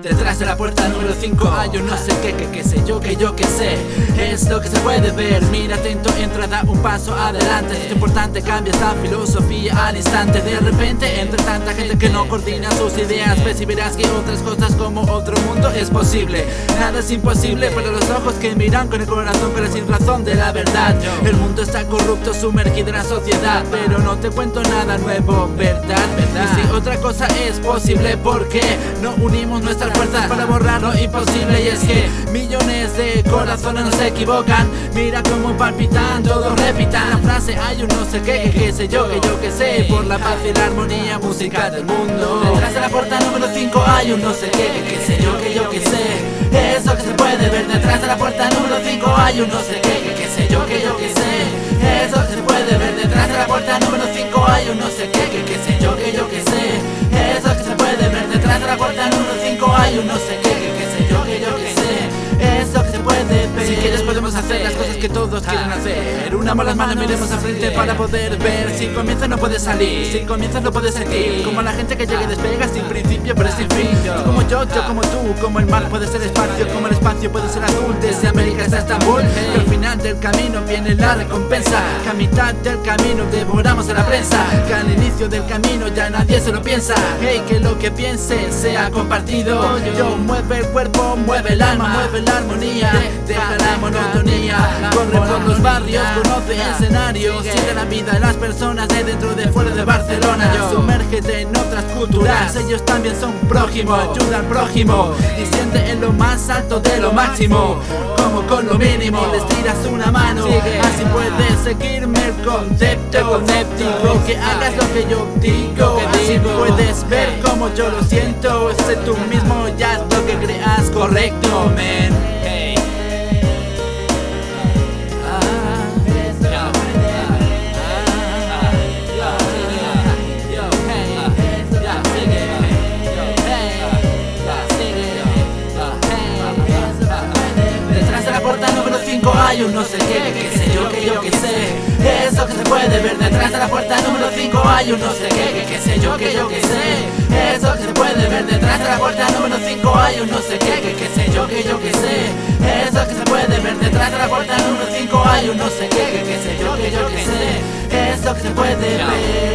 Detrás de la puerta número 5 hay un no sé qué, que sé yo, que yo que sé. Es lo que se puede ver, mira atento, entra, da un paso adelante. Es importante, cambia esta filosofía al instante. De repente, entre tanta gente que no coordina sus ideas, ves y verás que otras cosas como otro mundo es posible. Nada es imposible para los ojos que miran con el corazón, con la sin razón de la verdad. El mundo está corrupto, sumergido en la sociedad, pero no te cuento nada nuevo, ¿verdad? Y si otra cosa es posible, ¿por qué no unimos nuestras fuerzas para borrar lo imposible? Y es que millones de corazones no se equivocan, mira cómo palpitan, todos repitan la frase, hay un no sé qué, que sé yo, que yo que sé, por la paz y la armonía musical del mundo. Detrás de la puerta número 5 hay un no sé qué, que sé yo, que yo que sé. Eso que se puede ver detrás de la puerta número 5 hay un no sé qué, sé yo, que yo que sé. Eso que se puede ver detrás de la puerta número 5 hay un no sé qué, sé yo, que yo que sé. Eso que se puede ver detrás de la puerta número 5 hay un no sé qué, sé yo, que yo que sé. Eso que se puede ver. Si quieres podemos hacer las cosas que todos quieren hacer. Unamos las manos, miremos al frente para poder ver. Si comienzas no puedes salir, si comienzas no puedes sentir. Como la gente que llega y despega sin principio pero sin fin. Tú como yo como tú, como el mar puede ser espacio, como el espacio puede ser azul. Desde América hasta Estambul, que al final del camino viene la recompensa. Que a mitad del camino devoramos a la prensa, que al inicio del camino ya nadie se lo piensa. Hey, que lo que piense sea compartido. Yo mueve el cuerpo, mueve el alma, mueve la armonía, deja la monotonía. Corre por los barrios, conoce escenarios, siente la vida de las personas de dentro, de fuera de Barcelona. Sumérgete en otras culturas, ellos también son prójimo, ayuda al prójimo y siente en lo más alto de lo máximo. Como con lo mínimo les tiras una mano, así puedes seguirme el concepto. Digo que hagas lo que yo digo, así puedes ver como yo lo siento. Sé tú mismo, ya es lo que creas correcto, man. Hay un no sé qué, sé yo, que yo que sé. Eso que se puede ver detrás de la puerta número 5 hay un no sé qué, sé yo, que yo que sé. Eso que se puede ver detrás de la puerta número 5 hay un no sé qué, sé yo, que yo que sé. Eso que se puede ver detrás de la puerta número 5 hay un no sé qué, sé yo, que yo que sé. Eso que se puede ver.